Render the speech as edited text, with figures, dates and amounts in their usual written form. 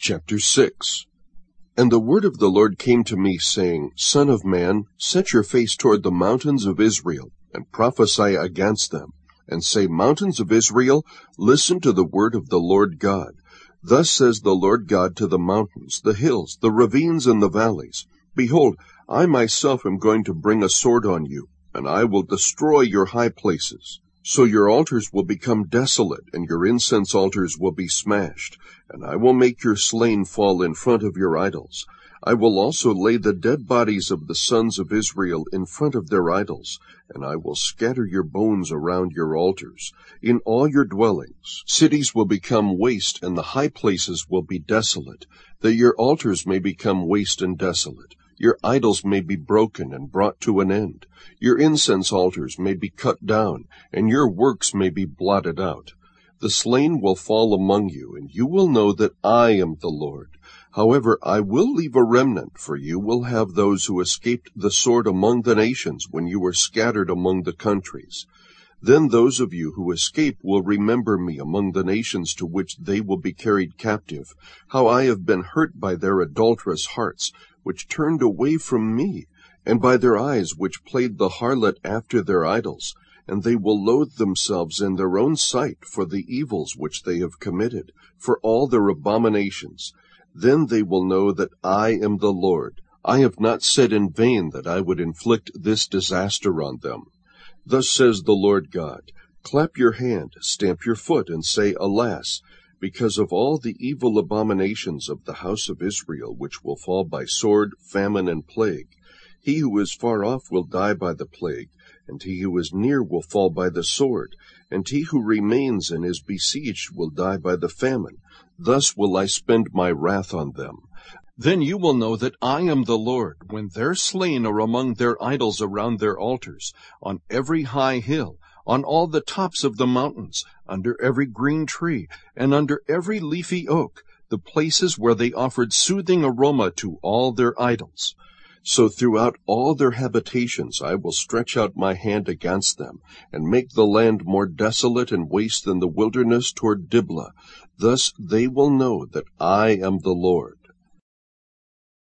Chapter 6. And the word of the Lord came to me, saying, Son of man, set your face toward the mountains of Israel, and prophesy against them, and say, Mountains of Israel, listen to the word of the Lord God. Thus says the Lord God to the mountains, the hills, the ravines, and the valleys, Behold, I myself am going to bring a sword on you, and I will destroy your high places. So your altars will become desolate, and your incense altars will be smashed, and I will make your slain fall in front of your idols. I will also lay the dead bodies of the sons of Israel in front of their idols, and I will scatter your bones around your altars. In all your dwellings, cities will become waste, and the high places will be desolate, that your altars may become waste and desolate. Your idols may be broken and brought to an end. Your incense altars may be cut down, and your works may be blotted out. The slain will fall among you, and you will know that I am the Lord. However, I will leave a remnant, for you will have those who escaped the sword among the nations when you were scattered among the countries. Then those of you who escape will remember me among the nations to which they will be carried captive, how I have been hurt by their adulterous hearts, which turned away from me, and by their eyes which played the harlot after their idols, and they will loathe themselves in their own sight for the evils which they have committed, for all their abominations. Then they will know that I am the Lord. I have not said in vain that I would inflict this disaster on them. Thus says the Lord God, Clap your hand, stamp your foot, and say, Alas! Because of all the evil abominations of the house of Israel, which will fall by sword, famine, and plague. He who is far off will die by the plague, and he who is near will fall by the sword, and he who remains and is besieged will die by the famine. Thus will I spend my wrath on them. Then you will know that I am the Lord, when their slain are among their idols around their altars, on every high hill, on all the tops of the mountains, under every green tree, and under every leafy oak, the places where they offered soothing aroma to all their idols. So throughout all their habitations I will stretch out my hand against them, and make the land more desolate and waste than the wilderness toward Diblah. Thus they will know that I am the Lord.